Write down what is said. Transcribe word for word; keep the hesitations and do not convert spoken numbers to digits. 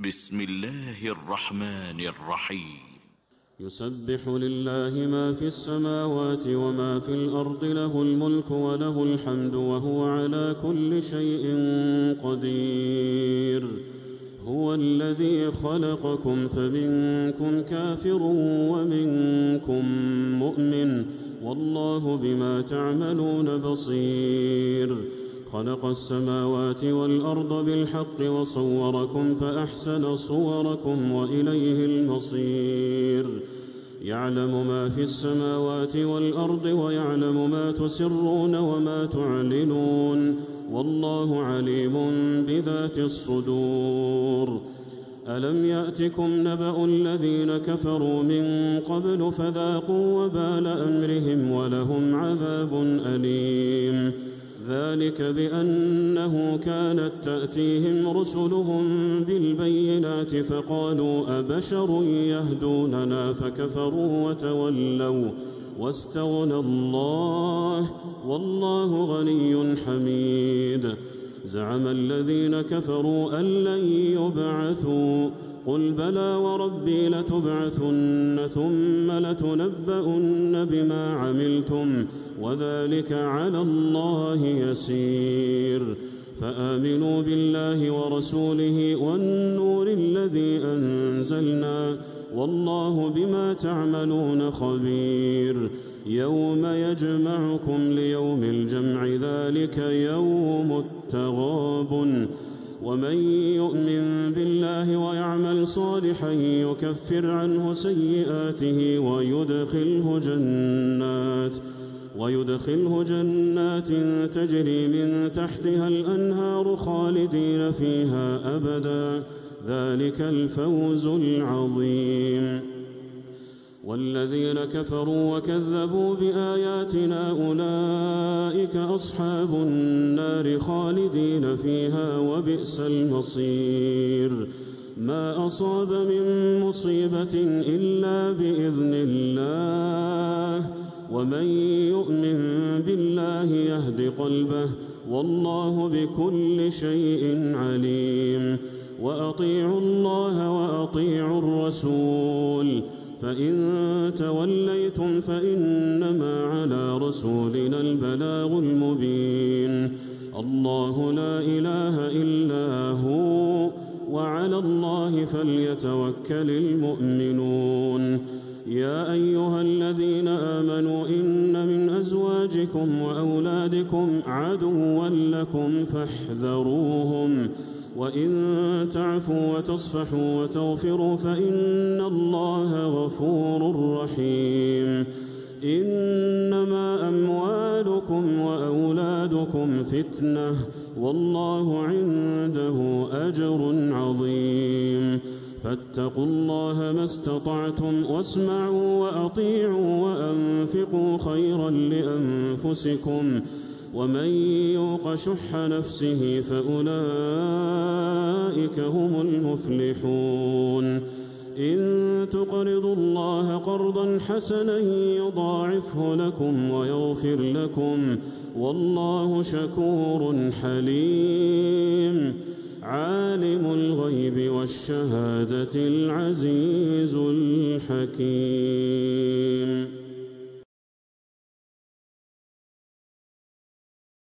بسم الله الرحمن الرحيم. يسبح لله ما في السماوات وما في الأرض، له الملك وله الحمد وهو على كل شيء قدير. هو الذي خلقكم فمنكم كافر ومنكم مؤمن، والله بما تعملون بصير. خلق السماوات والأرض بالحق وصوركم فأحسن صوركم وإليه المصير. يعلم ما في السماوات والأرض ويعلم ما تسرون وما تعلنون، والله عليم بذات الصدور. ألم يأتكم نبأ الذين كفروا من قبل فذاقوا وبال أمرهم ولهم عذاب أليم. ذلك بأنه كانت تأتيهم رسلهم بالبينات فقالوا أبشر يهدوننا فكفروا وتولوا واستغنى الله والله غني حميد. زعم الذين كفروا أن لن يبعثوا، قل بلى وربي لتبعثن ثم لتنبؤن بما عملتم وذلك على الله يسير. فآمنوا بالله ورسوله والنور الذي أنزلنا، والله بما تعملون خبير. يوم يجمعكم ليوم الجمع ذلك يوم التغابن. ومن يؤمن بالله ويعمل صالحا يكفر عنه سيئاته ويدخله جنات ويدخله جنات تجري من تحتها الأنهار خالدين فيها أبدا، ذلك الفوز العظيم. والذين كفروا وكذبوا بآياتنا أولئك أصحاب النار خالدين فيها وبئس المصير. ما أصاب من مصيبة إلا بإذن الله، ومن يؤمن بالله يهد قلبه، والله بكل شيء عليم. وأطيعوا الله وأطيعوا الرسول، فإن توليتم فإنما على رسولنا البلاغ المبين. الله لا إله إلا هو، وعلى الله فليتوكل المؤمنون. يا أيها الذين آمنوا إن من أزواجكم وأولادكم عدوا لكم فاحذروهم، وإن تعفوا وتصفحوا وتغفروا فإن الله غفور رحيم. إنما أموالكم وأولادكم فتنة، والله عنده أجر عظيم. فاتقوا الله ما استطعتم واسمعوا وأطيعوا وأنفقوا خيرا لأنفسكم، ومن يوق شح نفسه فأولئك هم المفلحون. إن تقرضوا الله قرضا حسنا يضاعفه لكم ويغفر لكم، والله شكور حليم. عالم الغيب والشهادة العزيز الحكيم.